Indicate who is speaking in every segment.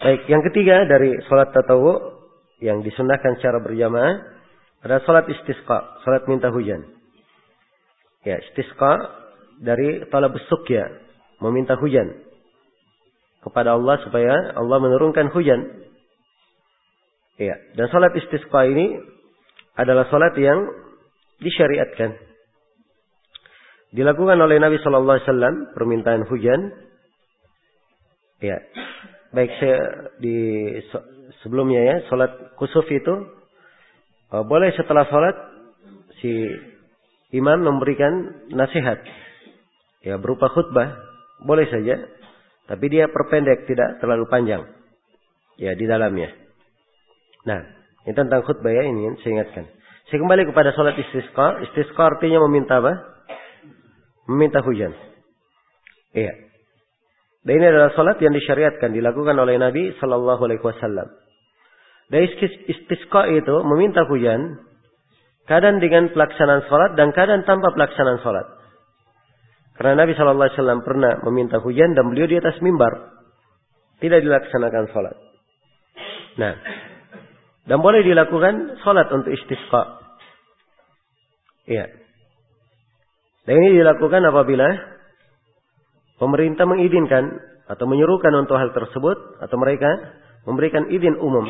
Speaker 1: Baik, yang ketiga dari salat tatawwu yang disunnahkan secara berjamaah adalah salat istisqa, salat minta hujan. Ya, istisqa dari talabus suqya, meminta hujan kepada Allah supaya Allah menurunkan hujan. Ya, dan salat istisqa ini adalah salat yang disyariatkan. Dilakukan oleh Nabi sallallahu alaihi wasallam permintaan hujan. Ya. Baik, sebelumnya ya, salat kusuf itu boleh setelah salat si imam memberikan nasihat. Ya, berupa khutbah, boleh saja, tapi dia perpendek, tidak terlalu panjang. Ya, di dalamnya. Nah, ini tentang khutbah ya, ini saya ingatkan. Saya kembali kepada salat istisqa. Istisqa artinya meminta apa? Meminta hujan. Iya. Dan ini adalah salat yang disyariatkan, dilakukan oleh Nabi sallallahu alaihi wasallam. Dan istisqa itu meminta hujan kadang dengan pelaksanaan salat dan kadang tanpa pelaksanaan salat. Karena Nabi sallallahu alaihi wasallam pernah meminta hujan dan beliau di atas mimbar, tidak dilaksanakan salat. Nah, dan boleh dilakukan salat untuk istisqa. Iya. Dan ini dilakukan apabila pemerintah mengizinkan atau menyuruhkan untuk hal tersebut, atau mereka memberikan izin umum.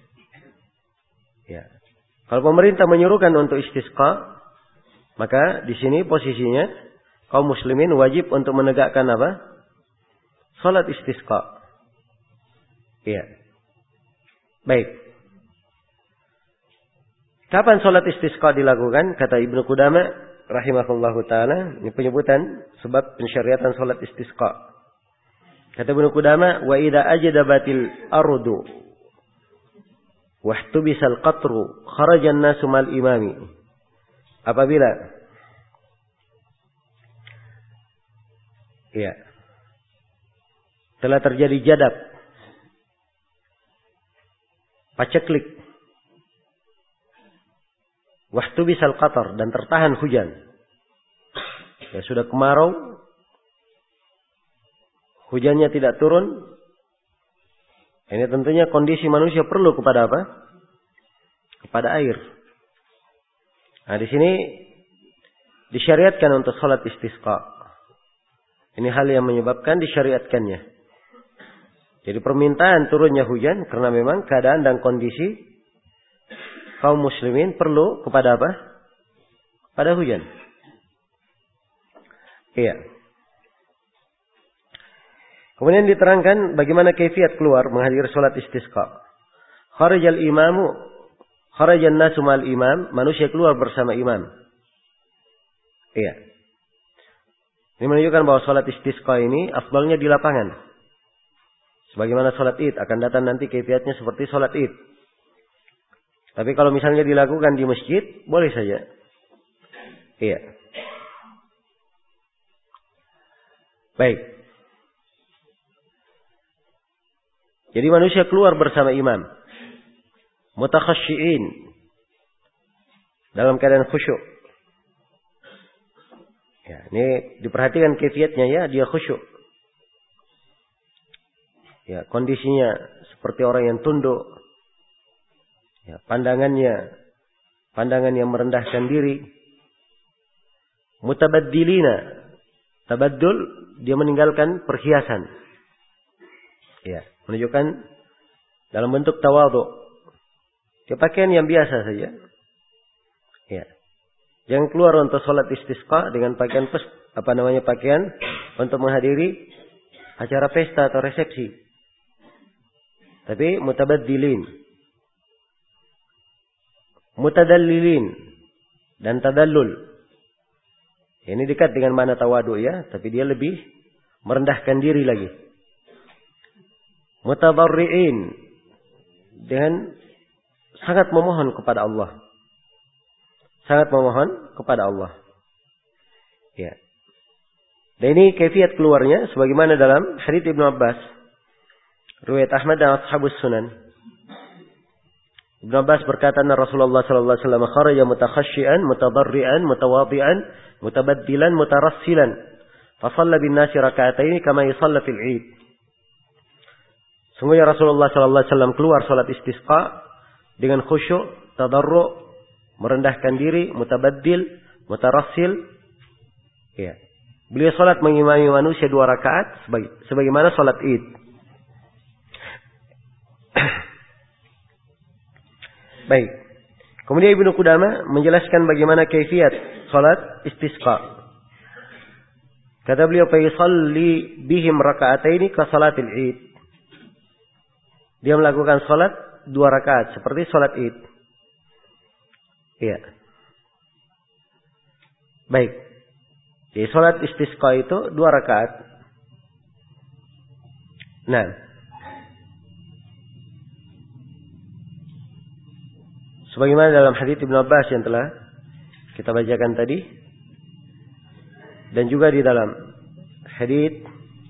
Speaker 1: Ya. Kalau pemerintah menyuruhkan untuk istisqa, maka di sini posisinya kaum muslimin wajib untuk menegakkan apa? Salat istisqa. Iya. Baik. Kapan salat istisqa dilakukan? Kata Ibnu Qudamah rahimahullahu taala, ini penyebutan sebab pensyariatan salat istisqa. Kata Ibnu Qudamah, wa idza ajdabatil ardu wahtubisal qatru kharaja an-nasu mal imami. Apabila ya telah terjadi jadab, paceklik, wahtubisal qatar, dan tertahan hujan. Ya, sudah kemarau, hujannya tidak turun. Ini tentunya kondisi manusia perlu kepada apa? Kepada air. Nah, di sini disyariatkan untuk salat istisqa. Ini hal yang menyebabkan disyariatkannya. Jadi permintaan turunnya hujan karena memang keadaan dan kondisi kaum muslimin perlu kepada apa? Pada hujan. Iya. Kemudian diterangkan bagaimana kaifiat keluar menghadiri salat istisqa. Kharajal imamu, kharajan nasu mal imam, manusia keluar bersama imam. Iya. Ini menunjukkan bahwa salat istisqa ini afdalnya di lapangan. Sebagaimana salat Id, akan datang nanti kaifiatnya seperti salat Id. Tapi kalau misalnya dilakukan di masjid, boleh saja. Iya. Baik. Jadi manusia keluar bersama imam. Mutakhasyiin. Dalam keadaan khusyuk. Ya, ini diperhatikan kaifiatnya ya, dia khusyuk. Ya, kondisinya seperti orang yang tunduk. Ya, pandangan yang merendahkan diri. Mutabaddilina. Tabaddul, dia meninggalkan perhiasan. Ya, menunjukkan dalam bentuk tawadhu. Dia pakaian yang biasa saja. Ya. Jangan keluar untuk salat istisqa dengan pakaian pakaian untuk menghadiri acara pesta atau resepsi. Tapi mutabaddilin, mutadallilin, dan tadallul. Ini dekat dengan makna tawadhu ya, tapi dia lebih merendahkan diri lagi. Mutadarriin, dengan sangat memohon kepada Allah. Sangat memohon kepada Allah. Ya. Dan ini kaifiat keluarnya sebagaimana dalam hadits Ibnu Abbas, riwayat Ahmad dan Ashabus Sunan. Ibnu Abbas berkata, Rasulullah sallallahu alaihi wasallam kharaja mutakhashshian, mutadarrian, mutawadhi'an, mutabaddilan, mutarassilan. Fa shalla bin nasi rak'ataini kama yusalla fil 'id. Sungguhnya Rasulullah sallallahu alaihi wasallam keluar salat istisqa dengan khusyuk, tadarru', merendahkan diri, mutabaddil, mutarassil. Ya. Beliau salat mengimami manusia 2 rakaat sebagaimana salat Id. Baik. Kemudian Ibnu Qudamah menjelaskan bagaimana kaifiyat salat istisqa. Kata beliau, "Fa yusalli bihim raka'ataini ka salatil Id." Dia melakukan salat 2 rakaat seperti salat Id. Iya. Baik. Jadi salat istisqa itu 2 rakaat. Nah. Sebagaimana dalam hadits Ibnu Abbas yang telah kita bacakan tadi, dan juga di dalam hadits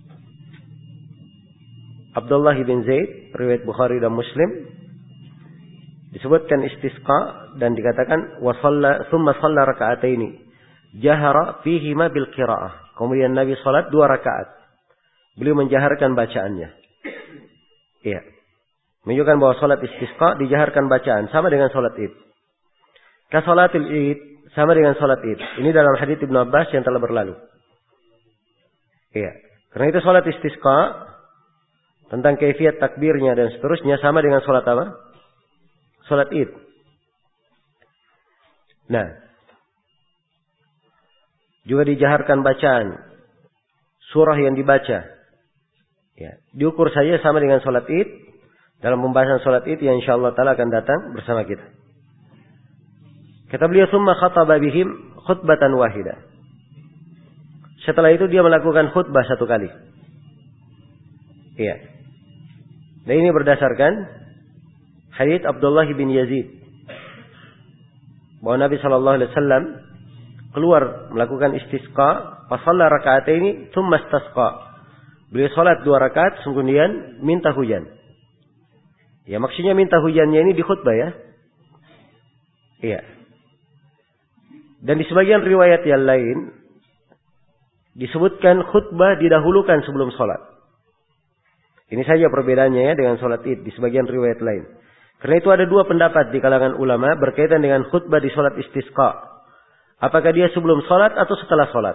Speaker 1: Abdullah bin Zaid riwayat Bukhari dan Muslim disebutkan istisqa dan dikatakan wa shalla thumma shalla raka'ataini jahara fihima bil qiraah. Kemudian Nabi salat 2 rakaat. Beliau menjaharkan bacaannya. Iya. Menunjukkan bahwa salat istisqa dijaharkan bacaan sama dengan salat Id. Ka salatil Id sama dengan salat Id. Ini dalam hadits Ibnu Abbas yang telah berlalu. Iya. Karena itu salat istisqa tentang kaifiyat takbirnya dan seterusnya sama dengan salat apa? Salat Id. Nah, juga dijaharkan bacaan surah yang dibaca. Ya, diukur saja sama dengan salat Id. Dalam pembahasan salat Id yang insyaallah taala akan datang bersama kita. Kata beliau, "Tsumma khataba bihim khutbatan wahidah." Setelah itu dia melakukan khutbah 1 kali. Iya. Dan ini berdasarkan hadits Abdullah bin Yazid bahwa Nabi sallallahu alaihi wasallam keluar melakukan istisqa, fa shalla raka'ataini tsumma istasqa. Beliau salat 2 rakaat kemudian minta hujan. Ya, maksudnya minta hujannya ini di khutbah ya. Iya. Dan di sebagian riwayat yang lain disebutkan khutbah didahulukan sebelum salat. Ini saja perbedaannya ya dengan salat Id di sebagian riwayat lain. Karena itu ada 2 pendapat di kalangan ulama berkaitan dengan khutbah di salat istisqa. Apakah dia sebelum salat atau setelah salat?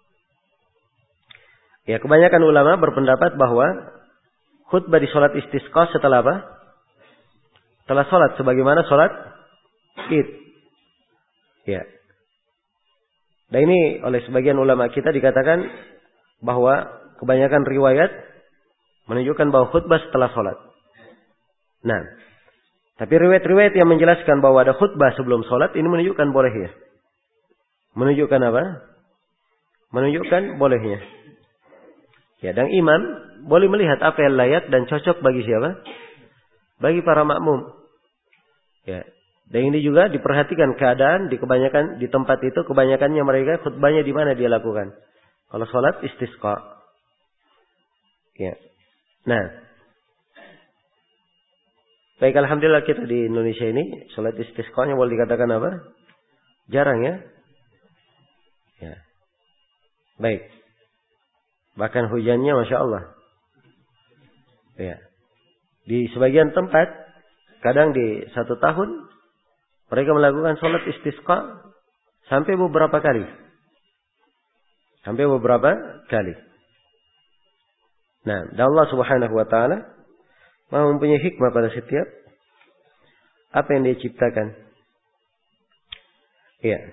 Speaker 1: Ya, kebanyakan ulama berpendapat bahwa khutbah di salat istisqa setelah apa? Setelah salat, sebagaimana salat Id. Ya. Dan ini oleh sebagian ulama kita dikatakan bahwa kebanyakan riwayat menunjukkan bahwa khutbah setelah salat. Nah, tapi riwayat-riwayat yang menjelaskan bahwa ada khutbah sebelum salat ini menunjukkan bolehnya. Menunjukkan apa? Menunjukkan bolehnya. Ya, dan imam boleh melihat apa yang layak dan cocok bagi siapa? Bagi para makmum. Ya. Dan ini juga diperhatikan keadaan di tempat itu kebanyakannya mereka khutbahnya di mana dia lakukan. Kalau salat istisqa. Ya. Nah. Baik, alhamdulillah kita di Indonesia ini salat istisqanya boleh dikatakan apa? Jarang ya. Ya. Baik. Bahkan hujannya Masya Allah. Ya. Di sebagian tempat, kadang di 1 tahun, mereka melakukan sholat istisqa sampai beberapa kali. Sampai beberapa kali. Nah, dan Allah subhanahu wa ta'ala mempunyai hikmah pada setiap apa yang dia ciptakan. Iya.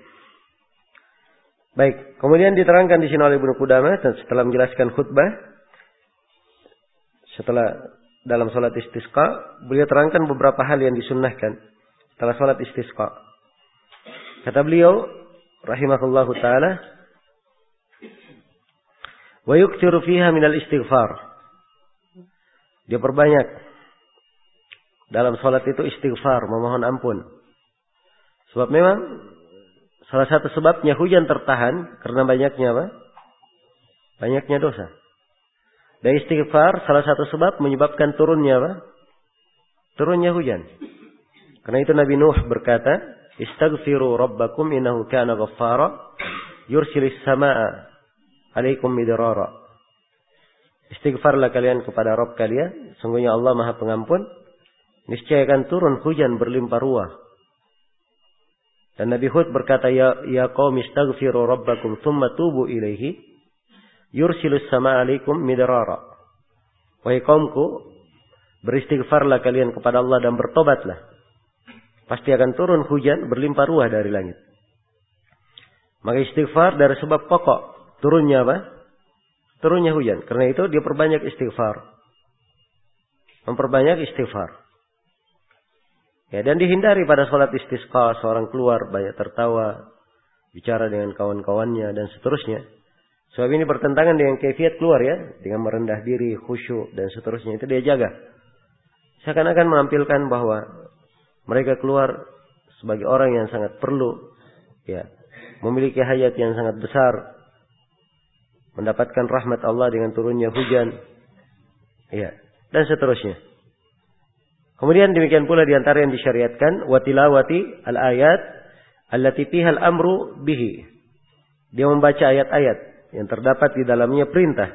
Speaker 1: Baik, kemudian diterangkan di sini oleh Ibnu Qudamah setelah menjelaskan khutbah, setelah dalam salat istisqa, beliau terangkan beberapa hal yang disunnahkan setelah salat istisqa. Kata beliau, rahimahullahu taala, wa yukthiru fiha minal istighfar. Dia perbanyak dalam salat itu istighfar, memohon ampun. Sebab memang salah satu sebabnya hujan tertahan karena banyaknya apa? Banyaknya dosa. Dan istighfar salah satu sebab menyebabkan turunnya apa? Turunnya hujan. Karena itu Nabi Nuh berkata, "Istaghfiru rabbakum innahu kana ghaffara yursilis samaa'a 'alaikum midrara." Istighfarlah kalian kepada Rabb kalian, sungguhnya Allah Maha Pengampun, niscaya akan turun hujan berlimpah ruah. Dan Nabi Hud berkata, ya qaumi istaghfiru rabbakum thumma tubu ilaihi yursilus sama alaikum midrara. Wahai kaumku, beristighfarlah kalian kepada Allah dan bertobatlah. Pasti akan turun hujan berlimpah ruah dari langit. Maka istighfar dari sebab pokok turunnya apa? Turunnya hujan. Karena itu dia perbanyak istighfar. Memperbanyak istighfar. Ya, dan dihindari pada salat istisqa seorang keluar banyak tertawa, bicara dengan kawan-kawannya dan seterusnya. Sebab ini bertentangan dengan kaifiat keluar ya, dengan merendah diri, khusyuk dan seterusnya. Itu dia jaga. Seakan-akan menampilkan bahwa mereka keluar sebagai orang yang sangat perlu, ya, memiliki hajat yang sangat besar, mendapatkan rahmat Allah dengan turunnya hujan, ya, dan seterusnya. Kemudian demikian pula diantara yang disyariatkan watilawati al-ayat allati fiha al-amru bihi. Dia membaca ayat-ayat yang terdapat di dalamnya perintah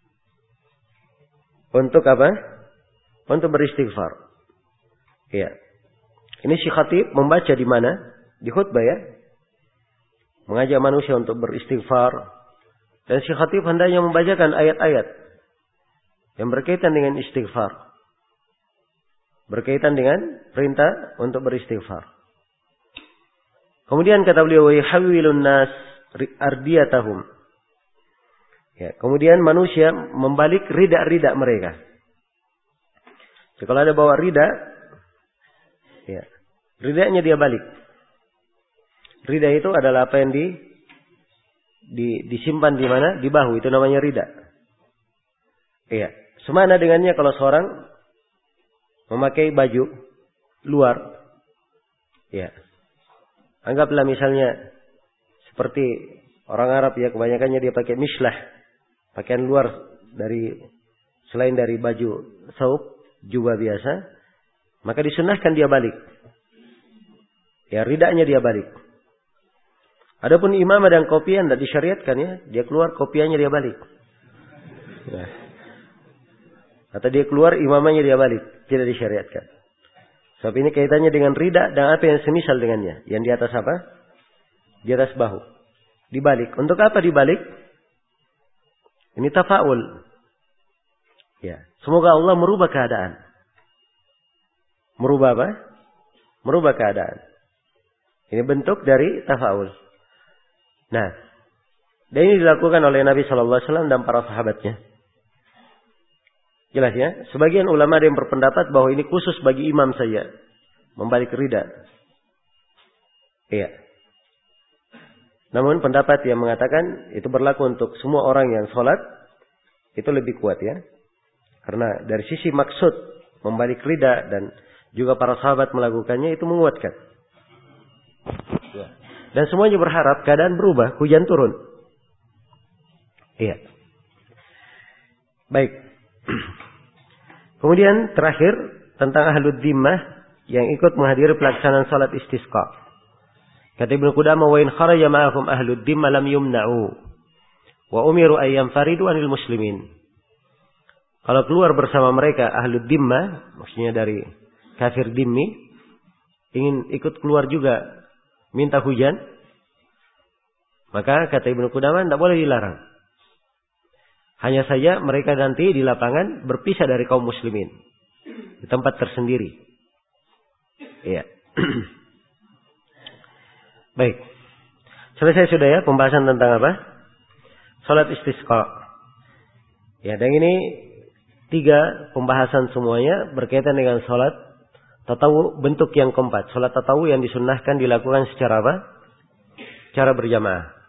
Speaker 1: untuk apa? Untuk beristighfar. Ya. Ini si khatib membaca di mana? Di khutbah ya. Mengajak manusia untuk beristighfar. Dan si khatib hendaknya membacakan ayat-ayat yang berkaitan dengan istighfar. Berkaitan dengan perintah untuk beristighfar. Kemudian kata beliau, wa yahwilun nas ardiyatahum. Ya, kemudian manusia membalik rida-rida mereka. Jadi kalau ada bawa rida, ya, ridanya dia balik. Rida itu adalah apa yang disimpan di mana? Di bahu, itu namanya rida. Iya, semana dengannya kalau seorang memakai baju luar, ya. Anggaplah misalnya seperti orang Arab ya, kebanyakannya dia pakai mislah, pakaian luar dari selain dari baju saub, jubah biasa, maka disunahkan dia balik. Ya, ridanya dia balik. Adapun imamah dan kopiah tidak disyariatkan ya, dia keluar kopiahnya dia balik. Ya. Atau dia keluar imamahnya dia balik. Tidak disyariatkan. Sebab ini kaitannya dengan rida dan apa yang semisal dengannya. Yang di atas apa? Di atas bahu. Dibalik. Untuk apa dibalik? Ini tafa'ul. Ya. Semoga Allah merubah keadaan. Merubah apa? Merubah keadaan. Ini bentuk dari tafa'ul. Nah. Dan ini dilakukan oleh Nabi SAW dan para sahabatnya. Jelas ya. Sebagian ulama ada yang berpendapat bahwa ini khusus bagi imam saja. Membalik rida. Iya. Namun pendapat yang mengatakan itu berlaku untuk semua orang yang sholat. Itu lebih kuat ya. Karena dari sisi maksud membalik rida dan juga para sahabat melakukannya itu menguatkan. Dan semuanya berharap keadaan berubah. Hujan turun. Iya. Baik. Kemudian terakhir tentang ahlud dhimmah yang ikut menghadiri pelaksanaan salat istisqa. Kata Ibnu Qudamah, wa in kharaja ma'ahum ahlud dhimmah lam yumna'u wa umiru ay yanfaridu 'anil muslimin. Kalau keluar bersama mereka ahlud dhimmah, maksudnya dari kafir dhimmi, ingin ikut keluar juga minta hujan, maka kata Ibnu Qudamah tidak boleh dilarang. Hanya saja mereka nanti di lapangan berpisah dari kaum muslimin. Di tempat tersendiri. Iya. Baik. Selesai sudah ya pembahasan tentang apa? Salat istisqa. Ya, dan ini 3 pembahasan semuanya berkaitan dengan salat tatawu bentuk yang keempat. Salat tatawu yang disunnahkan dilakukan secara apa? Secara berjamaah.